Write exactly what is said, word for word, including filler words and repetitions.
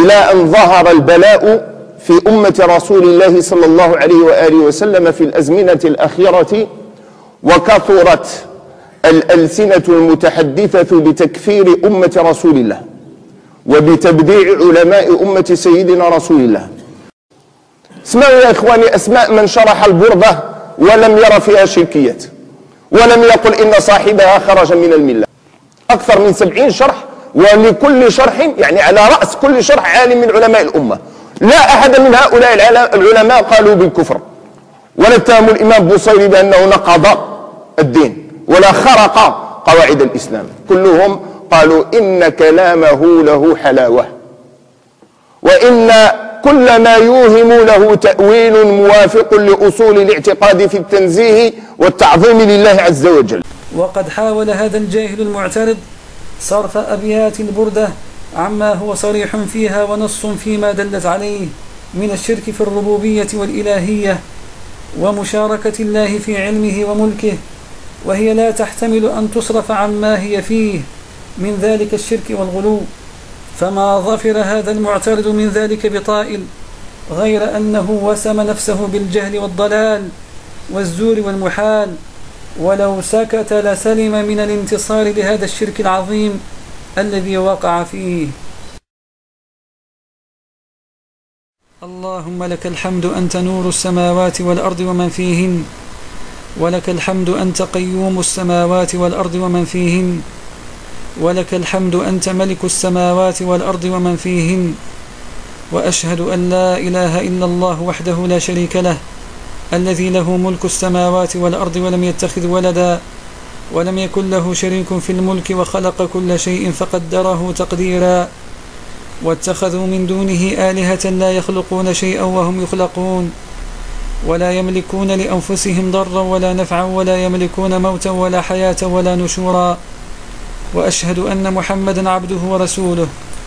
إلى أن ظهر البلاء في أمة رسول الله صلى الله عليه وآله وسلم في الأزمنة الأخيرة، وكثرت الألسنة المتحدثة بتكفير أمة رسول الله وبتبديع علماء أمة سيدنا رسول الله. اسمعوا يا إخواني أسماء من شرح البردة ولم ير فيها شركيات، ولم يقل إن صاحبها خرج من الملة. أكثر من سبعين شرح، ولكل شرح يعني على رأس كل شرح عالم من علماء الأمة. لا أحد من هؤلاء العلماء قالوا بالكفر، ولا اتهموا الإمام بوصيري بأنه نقض الدين ولا خرق قواعد الإسلام. كلهم قالوا إن كلامه له حلاوة، وإن كل ما يوهم له تأويل موافق لأصول الاعتقاد في التنزيه والتعظيم لله عز وجل. وقد حاول هذا الجاهل المعترض صرف أبيات البردة عما هو صريح فيها ونص فيما دلت عليه من الشرك في الربوبية والإلهية ومشاركة الله في علمه وملكه، وهي لا تحتمل أن تصرف عما هي فيه من ذلك الشرك والغلو. فما ظفر هذا المعترض من ذلك بطائل، غير أنه وسم نفسه بالجهل والضلال والزور والمحال، ولو سكت لسلم من الانتصار لهذا الشرك العظيم الذي وقع فيه. اللهم لك الحمد أنت نور السماوات والأرض ومن فيهن، ولك الحمد أنت قيوم السماوات والأرض ومن فيهن، ولك الحمد أنت ملك السماوات والأرض ومن فيهن. وأشهد أن لا إله إلا الله وحده لا شريك له، الذي له ملك السماوات والأرض ولم يتخذ ولدا ولم يكن له شريك في الملك، وخلق كل شيء فقدره تقديرا. واتخذوا من دونه آلهة لا يخلقون شيئا وهم يخلقون، ولا يملكون لأنفسهم ضرا ولا نفعا، ولا يملكون موتا ولا حياة ولا نشورا. وأشهد أن محمدا عبده ورسوله